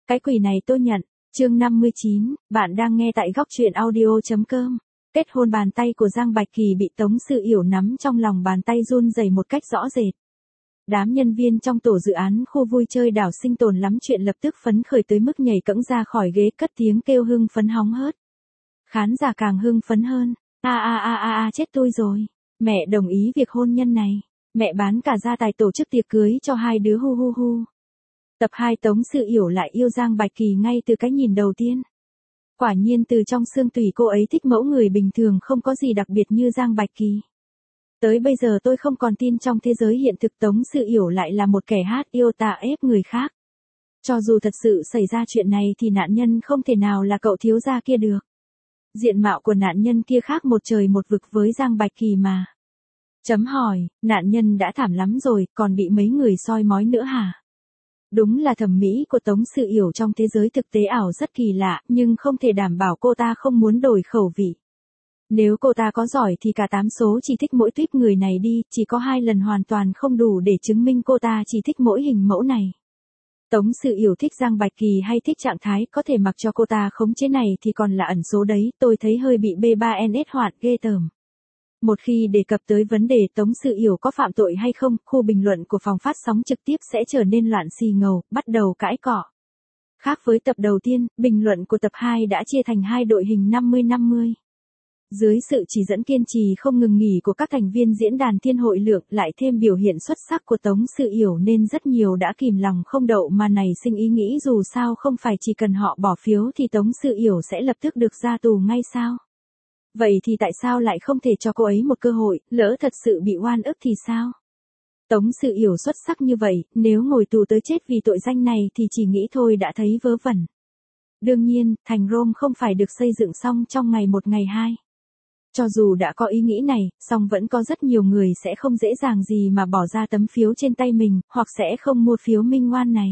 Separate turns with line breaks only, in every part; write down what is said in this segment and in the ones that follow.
Cái quỷ này tôi nhận. Chương 59, bạn đang nghe tại góc truyện audio.com. Kết hôn bàn tay của Giang Bạch Kỳ bị Tống Sự Yểu nắm trong lòng bàn tay run rẩy một cách rõ rệt. Đám nhân viên trong tổ dự án khu vui chơi đảo Sinh Tồn lắm chuyện lập tức phấn khởi tới mức nhảy cẫng ra khỏi ghế cất tiếng kêu hưng phấn hóng hớt. Khán giả càng hưng phấn hơn. Chết tôi rồi. Mẹ đồng ý việc hôn nhân này. Mẹ bán cả gia tài tổ chức tiệc cưới cho hai đứa hu hu hu. Tập 2 Tống Sự Yểu lại yêu Giang Bạch Kỳ ngay từ cái nhìn đầu tiên. Quả nhiên từ trong xương tủy cô ấy thích mẫu người bình thường không có gì đặc biệt như Giang Bạch Kỳ. Tới bây giờ tôi không còn tin trong thế giới hiện thực Tống Sự Yểu lại là một kẻ hát yêu tà ép người khác. Cho dù thật sự xảy ra chuyện này thì nạn nhân không thể nào là cậu thiếu gia kia được. Diện mạo của nạn nhân kia khác một trời một vực với Giang Bạch Kỳ mà. Chấm hỏi, nạn nhân đã thảm lắm rồi, còn bị mấy người soi mói nữa hả? Đúng là thẩm mỹ của Tống Sự Yểu trong thế giới thực tế ảo rất kỳ lạ, nhưng không thể đảm bảo cô ta không muốn đổi khẩu vị. Nếu cô ta có giỏi thì cả 8 số chỉ thích mỗi tuýp người này đi, chỉ có 2 lần hoàn toàn không đủ để chứng minh cô ta chỉ thích mỗi hình mẫu này. Tống Sự Yểu thích Giang Bạch Kỳ hay thích trạng thái có thể mặc cho cô ta khống chế này thì còn là ẩn số đấy, tôi thấy hơi bị B3NS hoạn ghê tởm. Một khi đề cập tới vấn đề Tống Sự Yểu có phạm tội hay không, khu bình luận của phòng phát sóng trực tiếp sẽ trở nên loạn xì ngầu, bắt đầu cãi cọ. Khác với tập đầu tiên, bình luận của tập 2 đã chia thành 2 đội hình 50-50. Dưới sự chỉ dẫn kiên trì không ngừng nghỉ của các thành viên diễn đàn Thiên Hội Lượng lại thêm biểu hiện xuất sắc của Tống Sự Yểu nên rất nhiều đã kìm lòng không đậu mà nảy sinh ý nghĩ dù sao không phải chỉ cần họ bỏ phiếu thì Tống Sự Yểu sẽ lập tức được ra tù ngay sao. Vậy thì tại sao lại không thể cho cô ấy một cơ hội, lỡ thật sự bị oan ức thì sao? Tống Sự Yểu xuất sắc như vậy, nếu ngồi tù tới chết vì tội danh này thì chỉ nghĩ thôi đã thấy vớ vẩn. Đương nhiên, thành Rome không phải được xây dựng xong trong ngày 1 ngày 2. Cho dù đã có ý nghĩ này, song vẫn có rất nhiều người sẽ không dễ dàng gì mà bỏ ra tấm phiếu trên tay mình, hoặc sẽ không mua phiếu minh oan này.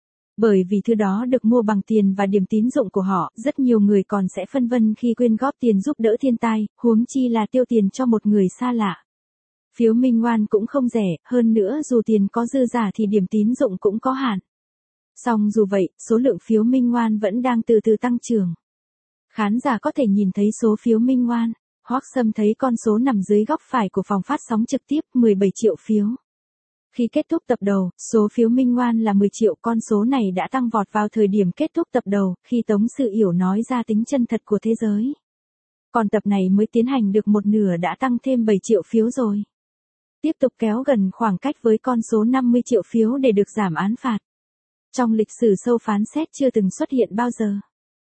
Bởi vì thứ đó được mua bằng tiền và điểm tín dụng của họ, rất nhiều người còn sẽ phân vân khi quyên góp tiền giúp đỡ thiên tai, huống chi là tiêu tiền cho một người xa lạ. Phiếu minh oan cũng không rẻ, hơn nữa dù tiền có dư giả thì điểm tín dụng cũng có hạn. Song dù vậy, số lượng phiếu minh oan vẫn đang từ từ tăng trưởng. Khán giả có thể nhìn thấy số phiếu minh oan. Hoắc Sâm thấy con số nằm dưới góc phải của phòng phát sóng trực tiếp, 17 triệu phiếu. Khi kết thúc tập đầu, số phiếu minh oan là 10 triệu, con số này đã tăng vọt vào thời điểm kết thúc tập đầu, khi Tống Sự Yểu nói ra tính chân thật của thế giới. Còn tập này mới tiến hành được một nửa đã tăng thêm 7 triệu phiếu rồi. Tiếp tục kéo gần khoảng cách với con số 50 triệu phiếu để được giảm án phạt. Trong lịch sử show phán xét chưa từng xuất hiện bao giờ.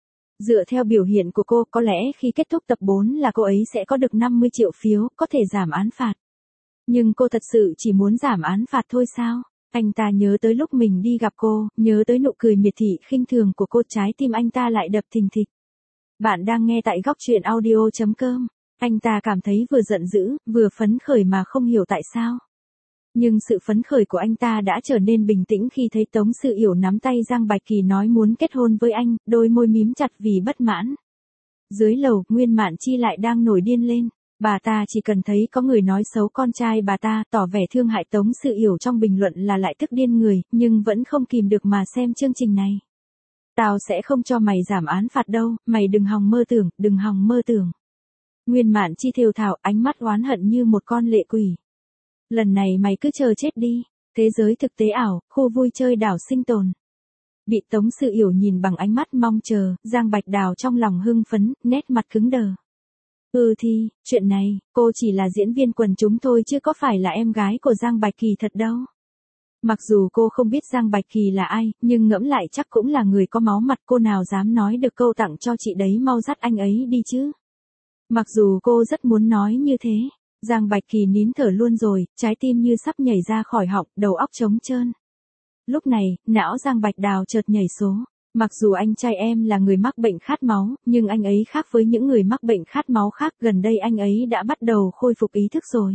Dựa theo biểu hiện của cô, có lẽ khi kết thúc tập 4 là cô ấy sẽ có được 50 triệu phiếu, có thể giảm án phạt. Nhưng cô thật sự chỉ muốn giảm án phạt thôi sao? Anh ta nhớ tới lúc mình đi gặp cô, nhớ tới nụ cười miệt thị khinh thường của cô, trái tim anh ta lại đập thình thịch. Bạn đang nghe tại góc truyện audio.com. Anh ta cảm thấy vừa giận dữ, vừa phấn khởi mà không hiểu tại sao. Nhưng sự phấn khởi của anh ta đã trở nên bình tĩnh khi thấy Tống Sự Yểu nắm tay Giang Bạch Kỳ nói muốn kết hôn với anh, đôi môi mím chặt vì bất mãn. Dưới lầu, Nguyên Mạn Chi lại đang nổi điên lên. Bà ta chỉ cần thấy có người nói xấu con trai bà ta, tỏ vẻ thương hại Tống Sự Yểu trong bình luận là lại tức điên người, nhưng vẫn không kìm được mà xem chương trình này. Tao sẽ không cho mày giảm án phạt đâu, mày đừng hòng mơ tưởng, đừng hòng mơ tưởng. Nguyên Mạn Chi thều thào, ánh mắt oán hận như một con lệ quỷ. Lần này mày cứ chờ chết đi. Thế giới thực tế ảo, khu vui chơi đảo Sinh Tồn. Bị Tống Sự Yểu nhìn bằng ánh mắt mong chờ, Giang Bạch Đào trong lòng hưng phấn, nét mặt cứng đờ. Thì, chuyện này, cô chỉ là diễn viên quần chúng thôi chứ có phải là em gái của Giang Bạch Kỳ thật đâu. Mặc dù cô không biết Giang Bạch Kỳ là ai, nhưng ngẫm lại chắc cũng là người có máu mặt, cô nào dám nói được câu tặng cho chị đấy mau dắt anh ấy đi chứ. Mặc dù cô rất muốn nói như thế. Giang Bạch Kỳ nín thở luôn rồi, trái tim như sắp nhảy ra khỏi họng, đầu óc trống trơn. Lúc này, não Giang Bạch Đào chợt nhảy số. Mặc dù anh trai em là người mắc bệnh khát máu, nhưng anh ấy khác với những người mắc bệnh khát máu khác, gần đây anh ấy đã bắt đầu khôi phục ý thức rồi.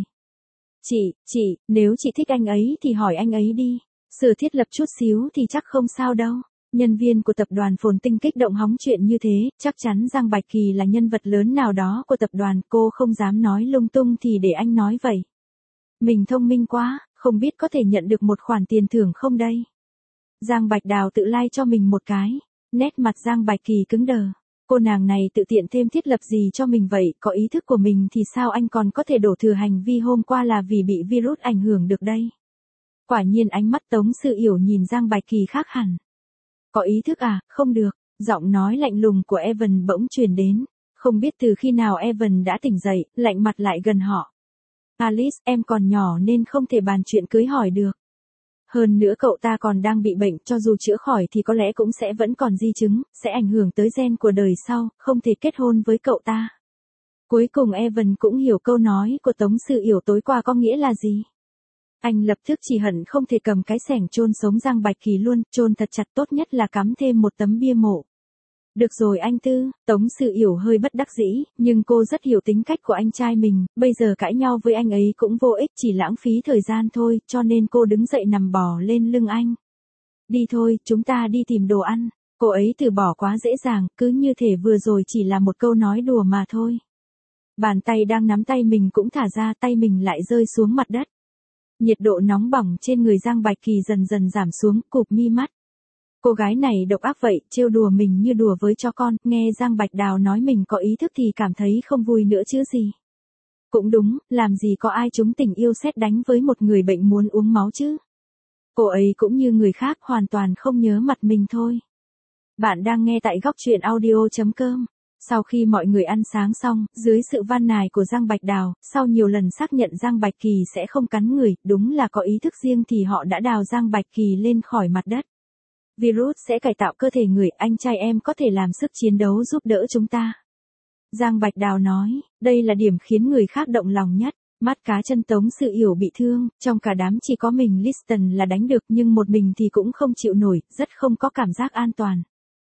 Chị, nếu chị thích anh ấy thì hỏi anh ấy đi. Sửa thiết lập chút xíu thì chắc không sao đâu. Nhân viên của tập đoàn Phồn Tinh kích động hóng chuyện như thế, chắc chắn Giang Bạch Kỳ là nhân vật lớn nào đó của tập đoàn, cô không dám nói lung tung thì để anh nói vậy. Mình thông minh quá, không biết có thể nhận được một khoản tiền thưởng không đây? Giang Bạch Đào tự lai cho mình một cái. Nét mặt Giang Bạch Kỳ cứng đờ. Cô nàng này tự tiện thêm thiết lập gì cho mình vậy, có ý thức của mình thì sao anh còn có thể đổ thừa hành vi hôm qua là vì bị virus ảnh hưởng được đây. Quả nhiên ánh mắt Tống Sự Yểu nhìn Giang Bạch Kỳ khác hẳn. Có ý thức à, không được, giọng nói lạnh lùng của Evan bỗng truyền đến. Không biết từ khi nào Evan đã tỉnh dậy, lạnh mặt lại gần họ. Alice, em còn nhỏ nên không thể bàn chuyện cưới hỏi được. Hơn nữa cậu ta còn đang bị bệnh, cho dù chữa khỏi thì có lẽ cũng sẽ vẫn còn di chứng, sẽ ảnh hưởng tới gen của đời sau, không thể kết hôn với cậu ta. Cuối cùng Evan cũng hiểu câu nói của Tống Sự Yểu tối qua có nghĩa là gì. Anh lập tức chỉ hận không thể cầm cái xẻng chôn sống Giang Bạch Kỳ luôn, chôn thật chặt, tốt nhất là cắm thêm một tấm bia mộ. Được rồi anh Tư, Tống Sự Yểu hơi bất đắc dĩ, nhưng cô rất hiểu tính cách của anh trai mình, bây giờ cãi nhau với anh ấy cũng vô ích, chỉ lãng phí thời gian thôi, cho nên cô đứng dậy nằm bò lên lưng anh. Đi thôi, chúng ta đi tìm đồ ăn. Cô ấy từ bỏ quá dễ dàng, cứ như thể vừa rồi chỉ là một câu nói đùa mà thôi. Bàn tay đang nắm tay mình cũng thả ra, tay mình lại rơi xuống mặt đất. Nhiệt độ nóng bỏng trên người Giang Bạch Kỳ dần dần giảm xuống, cụp mi mắt. Cô gái này độc ác vậy, trêu đùa mình như đùa với chó con, nghe Giang Bạch Đào nói mình có ý thức thì cảm thấy không vui nữa chứ gì. Cũng đúng, làm gì có ai trúng tình yêu sét đánh với một người bệnh muốn uống máu chứ. Cô ấy cũng như người khác hoàn toàn không nhớ mặt mình thôi. Bạn đang nghe tại góc truyện audio.com. Sau khi mọi người ăn sáng xong, dưới sự van nài của Giang Bạch Đào, sau nhiều lần xác nhận Giang Bạch Kỳ sẽ không cắn người, đúng là có ý thức riêng thì họ đã đào Giang Bạch Kỳ lên khỏi mặt đất. Virus sẽ cải tạo cơ thể người, anh trai em có thể làm sức chiến đấu giúp đỡ chúng ta. Giang Bạch Đào nói, đây là điểm khiến người khác động lòng nhất. Mắt cá chân Tống Sự Yểu bị thương, trong cả đám chỉ có mình Liston là đánh được nhưng một mình thì cũng không chịu nổi, rất không có cảm giác an toàn.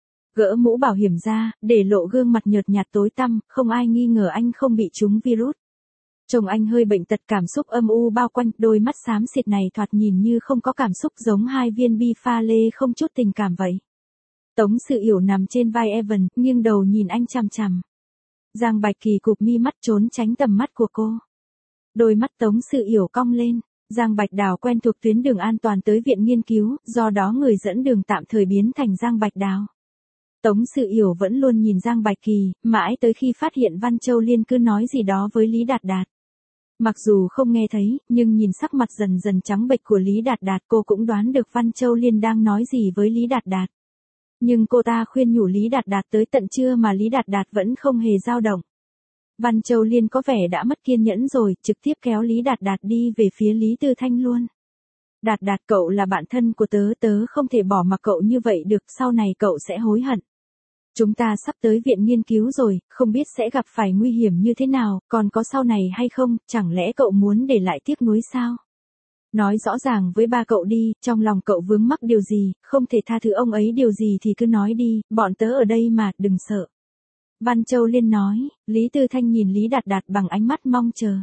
Gỡ mũ bảo hiểm ra, để lộ gương mặt nhợt nhạt tối tăm, không ai nghi ngờ anh không bị trúng virus. Chồng anh hơi bệnh tật, cảm xúc âm u bao quanh, đôi mắt xám xịt này thoạt nhìn như không có cảm xúc, giống hai viên bi pha lê không chút tình cảm vậy. Tống Sự Yểu nằm trên vai Evan, nghiêng đầu nhìn anh chằm chằm. Giang Bạch Kỳ cụp mi mắt trốn tránh tầm mắt của cô. Đôi mắt Tống Sự Yểu cong lên. Giang Bạch Đào quen thuộc tuyến đường an toàn tới viện nghiên cứu, do đó người dẫn đường tạm thời biến thành Giang Bạch Đào. Tống Sự Yểu vẫn luôn nhìn Giang Bạch Kỳ, mãi tới khi phát hiện Văn Châu Liên cứ nói gì đó với Lý Đạt Đạt. Mặc dù không nghe thấy, nhưng nhìn sắc mặt dần dần trắng bệch của Lý Đạt Đạt, cô cũng đoán được Văn Châu Liên đang nói gì với Lý Đạt Đạt. Nhưng cô ta khuyên nhủ Lý Đạt Đạt tới tận trưa mà Lý Đạt Đạt vẫn không hề dao động. Văn Châu Liên có vẻ đã mất kiên nhẫn rồi, trực tiếp kéo Lý Đạt Đạt đi về phía Lý Tư Thanh luôn. Đạt Đạt, cậu là bạn thân của tớ, tớ không thể bỏ mặc cậu như vậy được, sau này cậu sẽ hối hận. Chúng ta sắp tới viện nghiên cứu rồi, không biết sẽ gặp phải nguy hiểm như thế nào, còn có sau này hay không, chẳng lẽ cậu muốn để lại tiếc nuối sao? Nói rõ ràng với ba cậu đi, trong lòng cậu vướng mắc điều gì, không thể tha thứ ông ấy điều gì thì cứ nói đi, bọn tớ ở đây mà, đừng sợ. Văn Châu Liên nói, Lý Tư Thanh nhìn Lý Đạt Đạt bằng ánh mắt mong chờ.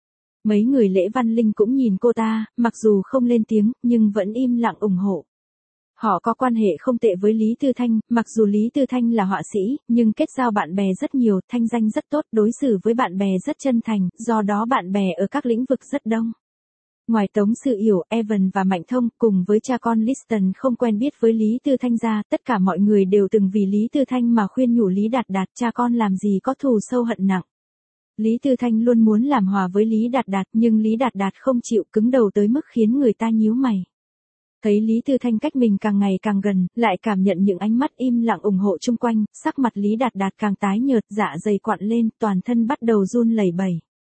Mấy người Lễ Văn Linh cũng nhìn cô ta, mặc dù không lên tiếng, nhưng vẫn im lặng ủng hộ. Họ có quan hệ không tệ với Lý Tư Thanh, mặc dù Lý Tư Thanh là họa sĩ, nhưng kết giao bạn bè rất nhiều, thanh danh rất tốt, đối xử với bạn bè rất chân thành, do đó bạn bè ở các lĩnh vực rất đông. Ngoài Tống Sự Yểu, Evan và Mạnh Thông, cùng với cha con Liston không quen biết với Lý Tư Thanh ra, tất cả mọi người đều từng vì Lý Tư Thanh mà khuyên nhủ Lý Đạt Đạt, cha con làm gì có thù sâu hận nặng. Lý Tư Thanh luôn muốn làm hòa với Lý Đạt Đạt, nhưng Lý Đạt Đạt không chịu, cứng đầu tới mức khiến người ta nhíu mày. Thấy Lý Tư Thanh cách mình càng ngày càng gần, lại cảm nhận những ánh mắt im lặng ủng hộ chung quanh, sắc mặt Lý Đạt Đạt càng tái nhợt, dạ dày quặn lên, toàn thân bắt đầu run lẩy bẩy.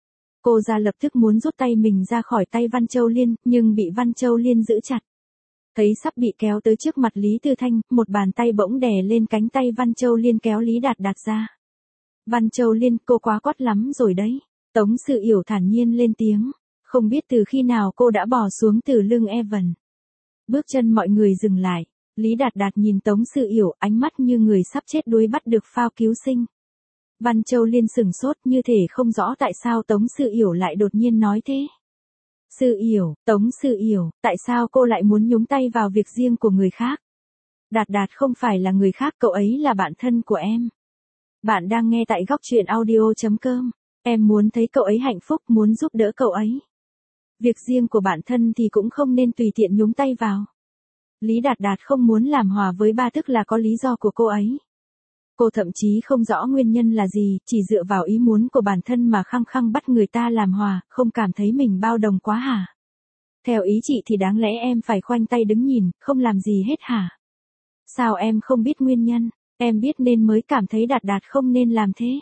Cô ra lập tức muốn rút tay mình ra khỏi tay Văn Châu Liên, nhưng bị Văn Châu Liên giữ chặt. Thấy sắp bị kéo tới trước mặt Lý Tư Thanh, một bàn tay bỗng đè lên cánh tay Văn Châu Liên kéo Lý Đạt Đạt ra. Văn Châu Liên, cô quá quát lắm rồi đấy. Tống Sự Yểu thản nhiên lên tiếng. Không biết từ khi nào cô đã bò xuống từ lưng Evan. Bước chân mọi người dừng lại. Lý Đạt Đạt nhìn Tống Sự Yểu, ánh mắt như người sắp chết đuối bắt được phao cứu sinh. Văn Châu Liên sừng sốt như thể không rõ tại sao Tống Sự Yểu lại đột nhiên nói thế. Sự Yểu, Tống Sự Yểu, tại sao cô lại muốn nhúng tay vào việc riêng của người khác? Đạt Đạt không phải là người khác, cậu ấy là bạn thân của em. Bạn đang nghe tại góc truyện audio.com. Em muốn thấy cậu ấy hạnh phúc, muốn giúp đỡ cậu ấy. Việc riêng của bản thân thì cũng không nên tùy tiện nhúng tay vào. Lý Đạt Đạt không muốn làm hòa với ba tức là có lý do của cô ấy. Cô thậm chí không rõ nguyên nhân là gì, chỉ dựa vào ý muốn của bản thân mà khăng khăng bắt người ta làm hòa, không cảm thấy mình bao đồng quá hả? Theo ý chị thì đáng lẽ em phải khoanh tay đứng nhìn, không làm gì hết hả? Sao em không biết nguyên nhân, em biết nên mới cảm thấy Đạt Đạt không nên làm thế.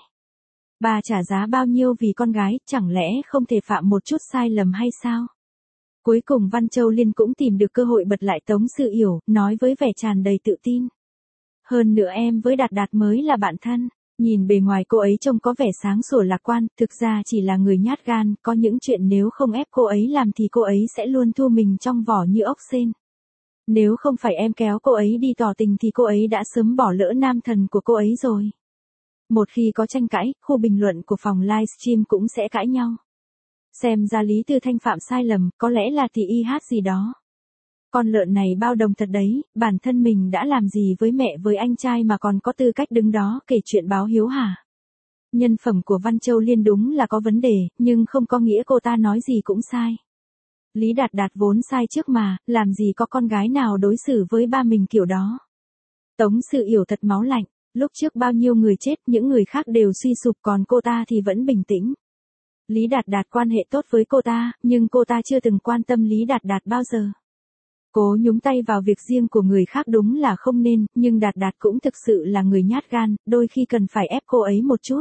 Bà trả giá bao nhiêu vì con gái, chẳng lẽ không thể phạm một chút sai lầm hay sao? Cuối cùng Văn Châu Liên cũng tìm được cơ hội bật lại Tống Sự Yểu, nói với vẻ tràn đầy tự tin. Hơn nữa em với Đạt Đạt mới là bạn thân. Nhìn bề ngoài cô ấy trông có vẻ sáng sủa lạc quan, thực ra chỉ là người nhát gan, có những chuyện nếu không ép cô ấy làm thì cô ấy sẽ luôn thu mình trong vỏ như ốc sên. Nếu không phải em kéo cô ấy đi tỏ tình thì cô ấy đã sớm bỏ lỡ nam thần của cô ấy rồi. Một khi có tranh cãi, khu bình luận của phòng livestream cũng sẽ cãi nhau. Xem ra Lý Tư Thanh phạm sai lầm, có lẽ là thì y hát gì đó. Con lợn này bao đồng thật đấy, bản thân mình đã làm gì với mẹ với anh trai mà còn có tư cách đứng đó kể chuyện báo hiếu hả? Nhân phẩm của Văn Châu Liên đúng là có vấn đề, nhưng không có nghĩa cô ta nói gì cũng sai. Lý Đạt Đạt vốn sai trước mà, làm gì có con gái nào đối xử với ba mình kiểu đó. Tống Sự Yểu thật máu lạnh, lúc trước bao nhiêu người chết, những người khác đều suy sụp còn cô ta thì vẫn bình tĩnh. Lý Đạt Đạt quan hệ tốt với cô ta, nhưng cô ta chưa từng quan tâm Lý Đạt Đạt bao giờ. Cố nhúng tay vào việc riêng của người khác đúng là không nên, nhưng Đạt Đạt cũng thực sự là người nhát gan, đôi khi cần phải ép cô ấy một chút.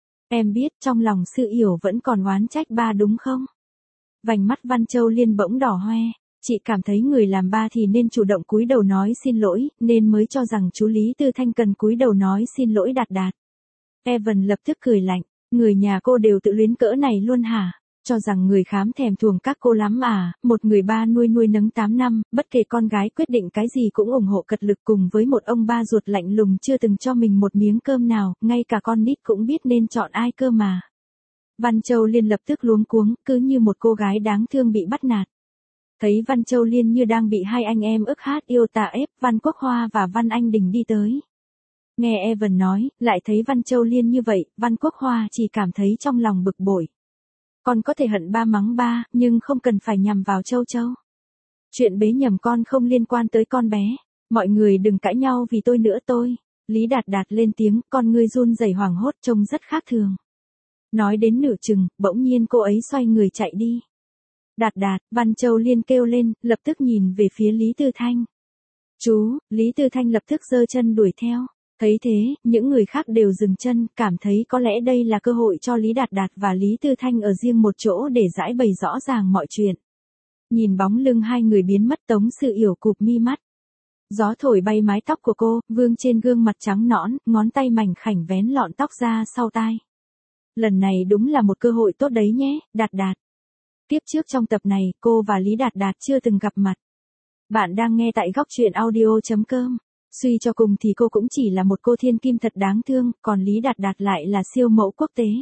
Em biết trong lòng Sự Yểu vẫn còn oán trách ba đúng không? Vành mắt Văn Châu Liên bỗng đỏ hoe, chị cảm thấy người làm ba thì nên chủ động cúi đầu nói xin lỗi, nên mới cho rằng chú Lý Tư Thanh cần cúi đầu nói xin lỗi Đạt Đạt. Evan lập tức cười lạnh, người nhà cô đều tự luyến cỡ này luôn hả? Cho rằng người khám thèm thuồng các cô lắm à, một người ba nuôi nấng 8 năm, bất kể con gái quyết định cái gì cũng ủng hộ cật lực cùng với một ông ba ruột lạnh lùng chưa từng cho mình một miếng cơm nào, ngay cả con nít cũng biết nên chọn ai cơ mà. Văn Châu Liên lập tức luống cuống, cứ như một cô gái đáng thương bị bắt nạt. Thấy Văn Châu Liên như đang bị hai anh em ức hát yêu tà ép, Văn Quốc Hoa và Văn Anh Đình đi tới. Nghe Evan nói, lại thấy Văn Châu Liên như vậy, Văn Quốc Hoa chỉ cảm thấy trong lòng bực bội. Con có thể hận ba mắng ba, nhưng không cần phải nhằm vào Châu Châu. Chuyện bế nhầm con không liên quan tới con bé. Mọi người đừng cãi nhau vì tôi nữa tôi. Lý Đạt Đạt lên tiếng, con ngươi run rẩy hoảng hốt trông rất khác thường. Nói đến nửa chừng, bỗng nhiên cô ấy xoay người chạy đi. Đạt Đạt, Văn Châu Liên kêu lên, lập tức nhìn về phía Lý Tư Thanh. Chú, Lý Tư Thanh lập tức giơ chân đuổi theo. Thấy thế, những người khác đều dừng chân, cảm thấy có lẽ đây là cơ hội cho Lý Đạt Đạt và Lý Tư Thanh ở riêng một chỗ để giải bày rõ ràng mọi chuyện. Nhìn bóng lưng hai người biến mất, Tống Sự Yểu cụp mi mắt. Gió thổi bay mái tóc của cô, vương trên gương mặt trắng nõn, ngón tay mảnh khảnh vén lọn tóc ra sau tai. Lần này đúng là một cơ hội tốt đấy nhé, Đạt Đạt. Tiếp trước trong tập này, cô và Lý Đạt Đạt chưa từng gặp mặt. Bạn đang nghe tại góc truyện audio.com. Suy cho cùng thì cô cũng chỉ là một cô thiên kim thật đáng thương, còn Lý Đạt Đạt lại là siêu mẫu quốc tế.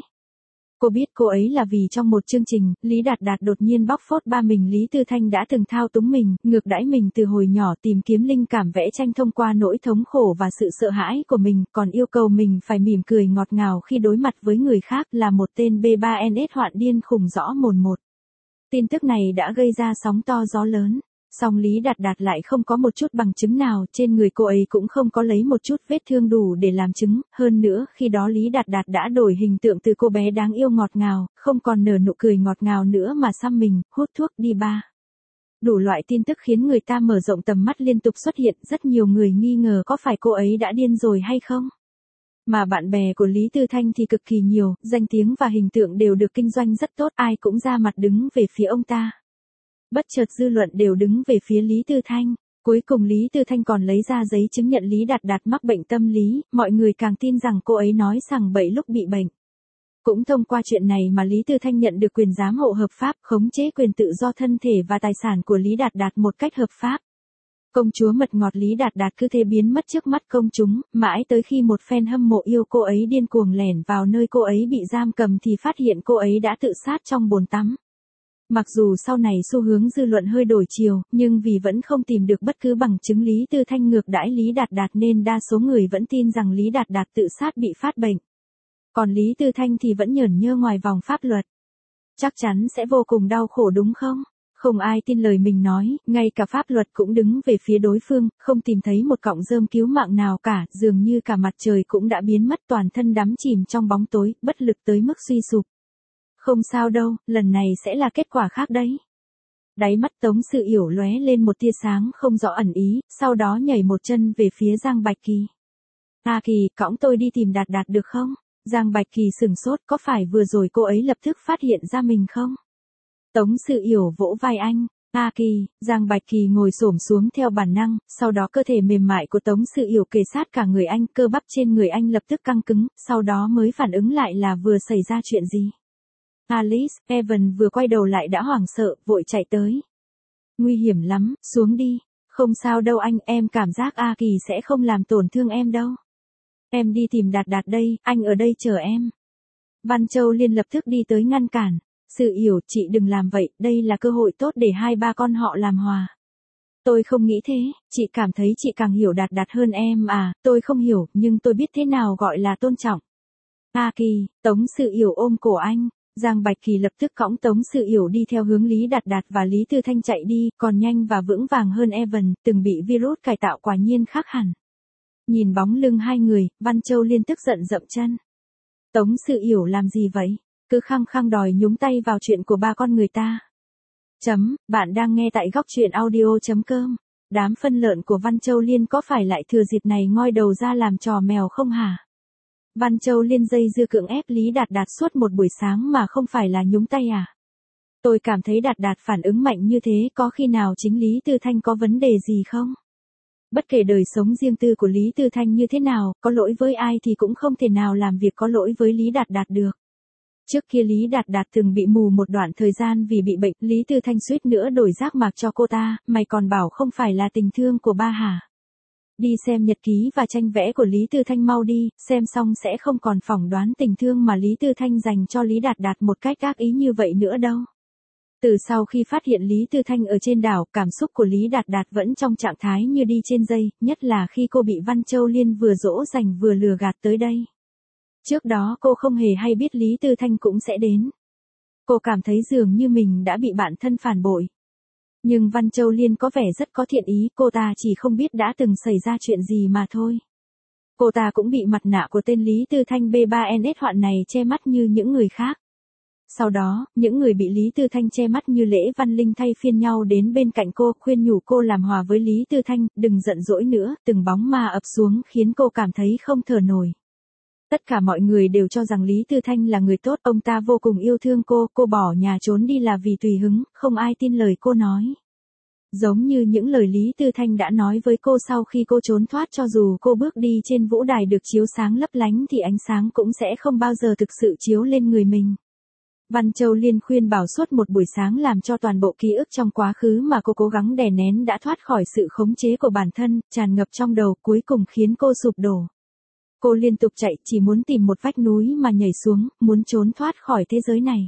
Cô biết cô ấy là vì trong một chương trình, Lý Đạt Đạt đột nhiên bóc phốt ba mình Lý Tư Thanh đã từng thao túng mình, ngược đãi mình từ hồi nhỏ, tìm kiếm linh cảm vẽ tranh thông qua nỗi thống khổ và sự sợ hãi của mình, còn yêu cầu mình phải mỉm cười ngọt ngào khi đối mặt với người khác, là một tên B3NS hoạn điên khủng rõ mồn một. Tin tức này đã gây ra sóng to gió lớn. Song Lý Đạt Đạt lại không có một chút bằng chứng nào, trên người cô ấy cũng không có lấy một chút vết thương đủ để làm chứng, hơn nữa khi đó Lý Đạt Đạt đã đổi hình tượng từ cô bé đáng yêu ngọt ngào, không còn nở nụ cười ngọt ngào nữa mà xăm mình, hút thuốc đi ba. Đủ loại tin tức khiến người ta mở rộng tầm mắt liên tục xuất hiện, rất nhiều người nghi ngờ có phải cô ấy đã điên rồi hay không. Mà bạn bè của Lý Tư Thanh thì cực kỳ nhiều, danh tiếng và hình tượng đều được kinh doanh rất tốt, ai cũng ra mặt đứng về phía ông ta. Bất chợt dư luận đều đứng về phía Lý Tư Thanh, cuối cùng Lý Tư Thanh còn lấy ra giấy chứng nhận Lý Đạt Đạt mắc bệnh tâm lý, mọi người càng tin rằng cô ấy nói sằng bậy lúc bị bệnh. Cũng thông qua chuyện này mà Lý Tư Thanh nhận được quyền giám hộ hợp pháp, khống chế quyền tự do thân thể và tài sản của Lý Đạt Đạt một cách hợp pháp. Công chúa mật ngọt Lý Đạt Đạt cứ thế biến mất trước mắt công chúng, mãi tới khi một fan hâm mộ yêu cô ấy điên cuồng lẻn vào nơi cô ấy bị giam cầm thì phát hiện cô ấy đã tự sát trong bồn tắm. Mặc dù sau này xu hướng dư luận hơi đổi chiều, nhưng vì vẫn không tìm được bất cứ bằng chứng Lý Tư Thanh ngược đãi Lý Đạt Đạt nên đa số người vẫn tin rằng Lý Đạt Đạt tự sát bị phát bệnh. Còn Lý Tư Thanh thì vẫn nhởn nhơ ngoài vòng pháp luật. Chắc chắn sẽ vô cùng đau khổ đúng không? Không ai tin lời mình nói, ngay cả pháp luật cũng đứng về phía đối phương, không tìm thấy một cọng rơm cứu mạng nào cả, dường như cả mặt trời cũng đã biến mất, toàn thân đắm chìm trong bóng tối, bất lực tới mức suy sụp. Không sao đâu, lần này sẽ là kết quả khác đấy. Đáy mắt Tống Sự Yểu lóe lên một tia sáng không rõ ẩn ý, sau đó nhảy một chân về phía Giang Bạch Kỳ. A Kỳ, cõng tôi đi tìm Đạt Đạt được không? Giang Bạch Kỳ sửng sốt, có phải vừa rồi cô ấy lập tức phát hiện ra mình không? Tống Sự Yểu vỗ vai anh. A Kỳ, Giang Bạch Kỳ ngồi xổm xuống theo bản năng, sau đó cơ thể mềm mại của Tống Sự Yểu kề sát cả người anh, cơ bắp trên người anh lập tức căng cứng, sau đó mới phản ứng lại là vừa xảy ra chuyện gì. Alice, Evan vừa quay đầu lại đã hoảng sợ, vội chạy tới. Nguy hiểm lắm, xuống đi. Không sao đâu anh, em cảm giác A Kỳ sẽ không làm tổn thương em đâu. Em đi tìm Đạt Đạt đây, anh ở đây chờ em. Văn Châu Liên lập tức đi tới ngăn cản. Sự Yểu, chị đừng làm vậy, đây là cơ hội tốt để hai ba con họ làm hòa. Tôi không nghĩ thế, chị cảm thấy chị càng hiểu Đạt Đạt hơn em à, tôi không hiểu, nhưng tôi biết thế nào gọi là tôn trọng. A Kỳ, Tống Sự Yểu ôm cổ anh. Giang Bạch Kỳ lập tức cõng Tống Sự Yểu đi theo hướng Lý Đạt Đạt và Lý Tư Thanh chạy đi, còn nhanh và vững vàng hơn Evan, từng bị virus cải tạo quả nhiên khác hẳn. Nhìn bóng lưng hai người, Văn Châu Liên tức giận dậm chân. Tống Sự Yểu làm gì vậy? Cứ khăng khăng đòi nhúng tay vào chuyện của ba con người ta. Bạn đang nghe tại góc truyện audio.com. Đám phân lợn của Văn Châu Liên có phải lại thừa dịp này ngoi đầu ra làm trò mèo không hả? Văn Châu Liên dây dưa cưỡng ép Lý Đạt Đạt suốt một buổi sáng mà không phải là nhúng tay à? Tôi cảm thấy Đạt Đạt phản ứng mạnh như thế, có khi nào chính Lý Tư Thanh có vấn đề gì không? Bất kể đời sống riêng tư của Lý Tư Thanh như thế nào, có lỗi với ai thì cũng không thể nào làm việc có lỗi với Lý Đạt Đạt được. Trước kia Lý Đạt Đạt từng bị mù một đoạn thời gian vì bị bệnh, Lý Tư Thanh suýt nữa đổi giác mạc cho cô ta, mày còn bảo không phải là tình thương của ba hả? Đi xem nhật ký và tranh vẽ của Lý Tư Thanh mau đi, xem xong sẽ không còn phỏng đoán tình thương mà Lý Tư Thanh dành cho Lý Đạt Đạt một cách ác ý như vậy nữa đâu. Từ sau khi phát hiện Lý Tư Thanh ở trên đảo, cảm xúc của Lý Đạt Đạt vẫn trong trạng thái như đi trên dây, nhất là khi cô bị Văn Châu Liên vừa dỗ dành vừa lừa gạt tới đây. Trước đó cô không hề hay biết Lý Tư Thanh cũng sẽ đến. Cô cảm thấy dường như mình đã bị bạn thân phản bội. Nhưng Văn Châu Liên có vẻ rất có thiện ý, cô ta chỉ không biết đã từng xảy ra chuyện gì mà thôi. Cô ta cũng bị mặt nạ của tên Lý Tư Thanh B3NS hoạn này che mắt như những người khác. Sau đó, những người bị Lý Tư Thanh che mắt như Lễ Văn Linh thay phiên nhau đến bên cạnh cô, khuyên nhủ cô làm hòa với Lý Tư Thanh, đừng giận dỗi nữa, từng bóng ma ập xuống khiến cô cảm thấy không thở nổi. Tất cả mọi người đều cho rằng Lý Tư Thanh là người tốt, ông ta vô cùng yêu thương cô bỏ nhà trốn đi là vì tùy hứng, không ai tin lời cô nói. Giống như những lời Lý Tư Thanh đã nói với cô sau khi cô trốn thoát, cho dù cô bước đi trên vũ đài được chiếu sáng lấp lánh thì ánh sáng cũng sẽ không bao giờ thực sự chiếu lên người mình. Văn Châu Liên khuyên bảo suốt một buổi sáng làm cho toàn bộ ký ức trong quá khứ mà cô cố gắng đè nén đã thoát khỏi sự khống chế của bản thân, tràn ngập trong đầu, cuối cùng khiến cô sụp đổ. Cô liên tục chạy, chỉ muốn tìm một vách núi mà nhảy xuống, muốn trốn thoát khỏi thế giới này.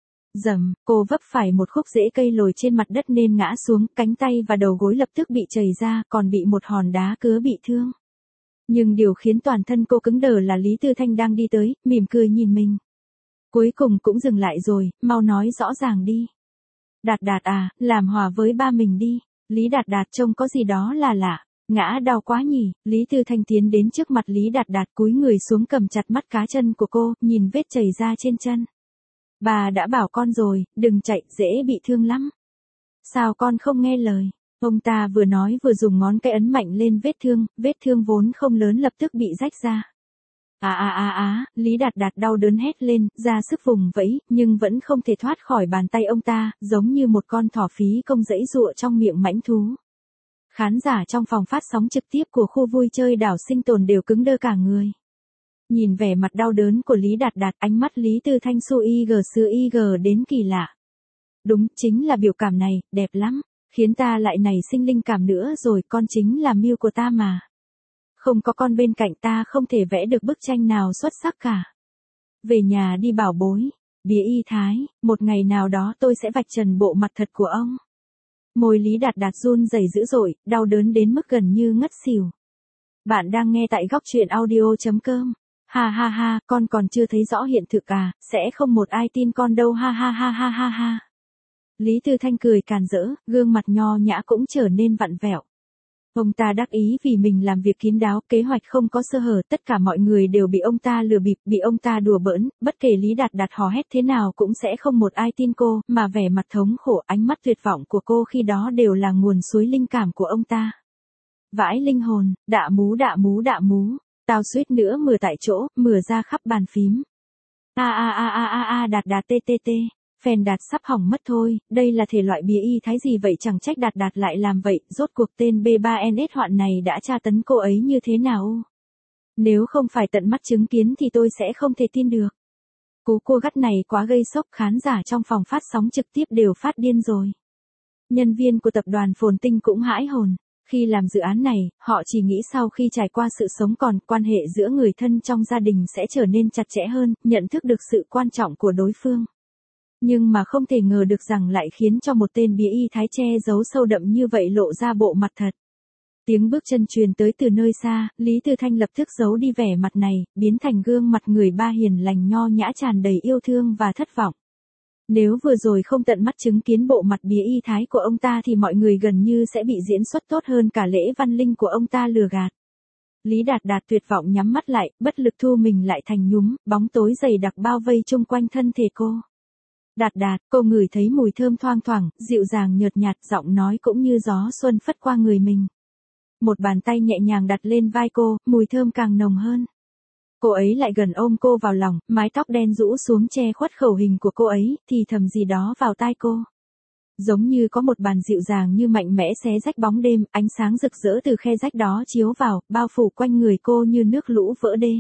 Dầm, cô vấp phải một khúc rễ cây lồi trên mặt đất nên ngã xuống, cánh tay và đầu gối lập tức bị chảy ra, còn bị một hòn đá cứa bị thương. Nhưng điều khiến toàn thân cô cứng đờ là Lý Tư Thanh đang đi tới, mỉm cười nhìn mình. Cuối cùng cũng dừng lại rồi, mau nói rõ ràng đi. Đạt Đạt à, làm hòa với ba mình đi. Lý Đạt Đạt trông có gì đó là lạ. Ngã đau quá nhỉ, Lý Tư Thanh tiến đến trước mặt Lý Đạt Đạt, cúi người xuống cầm chặt mắt cá chân của cô, nhìn vết chảy ra trên chân. Bà đã bảo con rồi, đừng chạy, dễ bị thương lắm. Sao con không nghe lời? Ông ta vừa nói vừa dùng ngón cái ấn mạnh lên vết thương vốn không lớn lập tức bị rách ra. Lý Đạt Đạt đau đớn hét lên, ra sức vùng vẫy, nhưng vẫn không thể thoát khỏi bàn tay ông ta, giống như một con thỏ phí công giãy giụa trong miệng mãnh thú. Khán giả trong phòng phát sóng trực tiếp của khu vui chơi đảo Sinh Tồn đều cứng đơ cả người. Nhìn vẻ mặt đau đớn của Lý Đạt Đạt, ánh mắt Lý Tư Thanh xu IG đến kỳ lạ. Đúng, chính là biểu cảm này, đẹp lắm, khiến ta lại nảy sinh linh cảm nữa rồi, con chính là mưu của ta mà. Không có con bên cạnh ta không thể vẽ được bức tranh nào xuất sắc cả. Về nhà đi bảo bối, bía y thái, một ngày nào đó tôi sẽ vạch trần bộ mặt thật của ông. Môi Lý Đạt Đạt run rẩy dữ dội, đau đớn đến mức gần như ngất xỉu. Bạn đang nghe tại góc truyện audio.com. Ha ha ha, con còn chưa thấy rõ hiện thực à, sẽ không một ai tin con đâu ha ha ha ha ha ha. Lý Tư Thanh cười càn rỡ, gương mặt nho nhã cũng trở nên vặn vẹo. Ông ta đắc ý vì mình làm việc kín đáo, kế hoạch không có sơ hở, tất cả mọi người đều bị ông ta lừa bịp, bị ông ta đùa bỡn, bất kể Lý Đạt Đạt hò hét thế nào cũng sẽ không một ai tin cô, mà vẻ mặt thống khổ, ánh mắt tuyệt vọng của cô khi đó đều là nguồn suối linh cảm của ông ta. Vãi linh hồn, đạ mú đạ mú đạ mú, tao suýt nữa mửa tại chỗ, mửa ra khắp bàn phím. Đạt Đạt tê tê tê. Phèn Đạt sắp hỏng mất thôi, đây là thể loại bìa y thái gì vậy, chẳng trách Đạt Đạt lại làm vậy, rốt cuộc tên B3NS hoạn này đã tra tấn cô ấy như thế nào? Nếu không phải tận mắt chứng kiến thì tôi sẽ không thể tin được. Cú cua gắt này quá gây sốc, khán giả trong phòng phát sóng trực tiếp đều phát điên rồi. Nhân viên của tập đoàn Phồn Tinh cũng hãi hồn. Khi làm dự án này, họ chỉ nghĩ sau khi trải qua sự sống còn, quan hệ giữa người thân trong gia đình sẽ trở nên chặt chẽ hơn, nhận thức được sự quan trọng của đối phương. Nhưng mà không thể ngờ được rằng lại khiến cho một tên bìa y thái che giấu sâu đậm như vậy lộ ra bộ mặt thật. Tiếng bước chân truyền tới từ nơi xa, Lý Tư Thanh lập tức giấu đi vẻ mặt này, biến thành gương mặt người ba hiền lành nho nhã tràn đầy yêu thương và thất vọng. Nếu vừa rồi không tận mắt chứng kiến bộ mặt bìa y thái của ông ta thì mọi người gần như sẽ bị diễn xuất tốt hơn cả Lễ Văn Linh của ông ta lừa gạt. Lý Đạt Đạt tuyệt vọng nhắm mắt lại, bất lực thu mình lại thành nhúm, bóng tối dày đặc bao vây chung quanh thân thể cô. Đạt Đạt, cô ngửi thấy mùi thơm thoang thoảng, dịu dàng nhợt nhạt, giọng nói cũng như gió xuân phất qua người mình. Một bàn tay nhẹ nhàng đặt lên vai cô, mùi thơm càng nồng hơn. Cô ấy lại gần ôm cô vào lòng, mái tóc đen rũ xuống che khuất khẩu hình của cô ấy, thì thầm gì đó vào tai cô. Giống như có một bàn dịu dàng như mạnh mẽ xé rách bóng đêm, ánh sáng rực rỡ từ khe rách đó chiếu vào, bao phủ quanh người cô như nước lũ vỡ đê.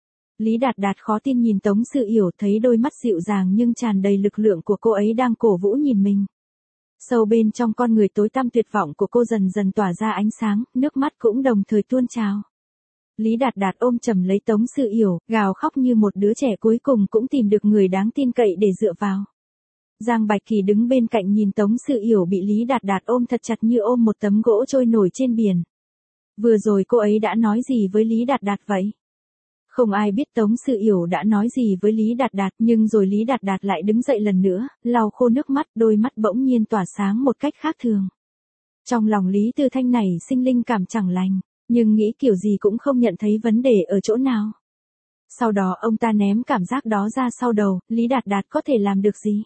Lý Đạt Đạt khó tin nhìn Tống Sự Yểu, thấy đôi mắt dịu dàng nhưng tràn đầy lực lượng của cô ấy đang cổ vũ nhìn mình. Sâu bên trong con người tối tăm tuyệt vọng của cô dần dần tỏa ra ánh sáng, nước mắt cũng đồng thời tuôn trào. Lý Đạt Đạt ôm chầm lấy Tống Sự Yểu, gào khóc như một đứa trẻ cuối cùng cũng tìm được người đáng tin cậy để dựa vào. Giang Bạch Kỳ đứng bên cạnh nhìn Tống Sự Yểu bị Lý Đạt Đạt ôm thật chặt như ôm một tấm gỗ trôi nổi trên biển. Vừa rồi cô ấy đã nói gì với Lý Đạt Đạt vậy? Không ai biết Tống Sự Yểu đã nói gì với Lý Đạt Đạt, nhưng rồi Lý Đạt Đạt lại đứng dậy lần nữa, lau khô nước mắt, đôi mắt bỗng nhiên tỏa sáng một cách khác thường. Trong lòng Lý Tư Thanh này sinh linh cảm chẳng lành, nhưng nghĩ kiểu gì cũng không nhận thấy vấn đề ở chỗ nào. Sau đó ông ta ném cảm giác đó ra sau đầu, Lý Đạt Đạt có thể làm được gì?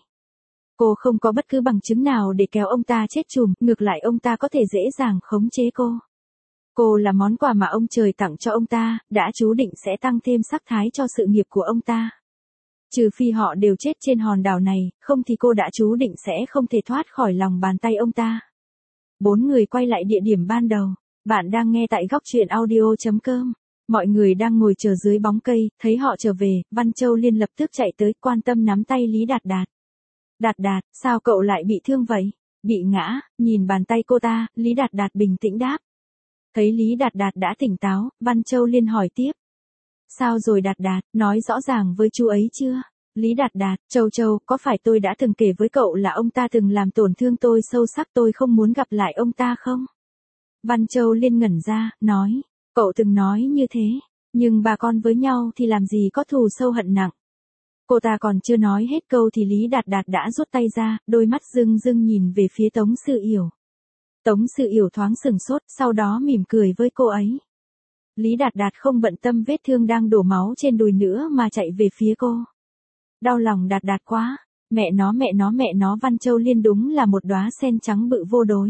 Cô không có bất cứ bằng chứng nào để kéo ông ta chết chùm, ngược lại ông ta có thể dễ dàng khống chế cô. Cô là món quà mà ông trời tặng cho ông ta, đã chú định sẽ tăng thêm sắc thái cho sự nghiệp của ông ta. Trừ phi họ đều chết trên hòn đảo này, không thì cô đã chú định sẽ không thể thoát khỏi lòng bàn tay ông ta. 4 người quay lại địa điểm ban đầu. Bạn đang nghe tại góc truyện audio.com. Mọi người đang ngồi chờ dưới bóng cây, thấy họ trở về, Văn Châu Liên lập tức chạy tới, quan tâm nắm tay Lý Đạt Đạt. Đạt Đạt, sao cậu lại bị thương vậy? Bị ngã, nhìn bàn tay cô ta, Lý Đạt Đạt bình tĩnh đáp. Thấy Lý Đạt Đạt đã tỉnh táo, Văn Châu Liên hỏi tiếp. Sao rồi Đạt Đạt, nói rõ ràng với chú ấy chưa? Lý Đạt Đạt, Châu, có phải tôi đã từng kể với cậu là ông ta từng làm tổn thương tôi sâu sắc, tôi không muốn gặp lại ông ta không? Văn Châu Liên ngẩn ra, nói, cậu từng nói như thế, nhưng bà con với nhau thì làm gì có thù sâu hận nặng. Cô ta còn chưa nói hết câu thì Lý Đạt Đạt đã rút tay ra, đôi mắt rưng rưng nhìn về phía Tống Sự Yểu. Tống Sự Yểu thoáng sừng sốt, sau đó mỉm cười với cô ấy. Lý Đạt Đạt không bận tâm vết thương đang đổ máu trên đùi nữa mà chạy về phía cô. Đau lòng Đạt Đạt quá, mẹ nó Văn Châu Liên đúng là một đóa sen trắng bự vô đối.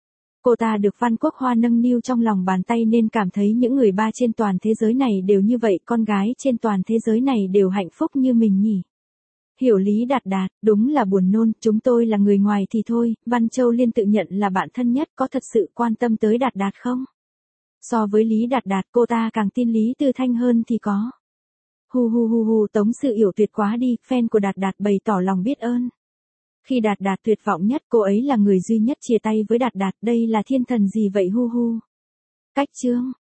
Cô ta được Văn Quốc Hoa nâng niu trong lòng bàn tay nên cảm thấy những người ba trên toàn thế giới này đều như vậy, con gái trên toàn thế giới này đều hạnh phúc như mình nhỉ. Hiểu Lý Đạt Đạt, đúng là buồn nôn, chúng tôi là người ngoài thì thôi, Văn Châu Liên tự nhận là bạn thân nhất, có thật sự quan tâm tới Đạt Đạt không? So với Lý Đạt Đạt, cô ta càng tin Lý Tư Thanh hơn thì có. Tống Sự Yểu tuyệt quá đi, fan của Đạt Đạt bày tỏ lòng biết ơn. Khi Đạt Đạt tuyệt vọng nhất, cô ấy là người duy nhất chia tay với Đạt Đạt, đây là thiên thần gì vậy Cách chương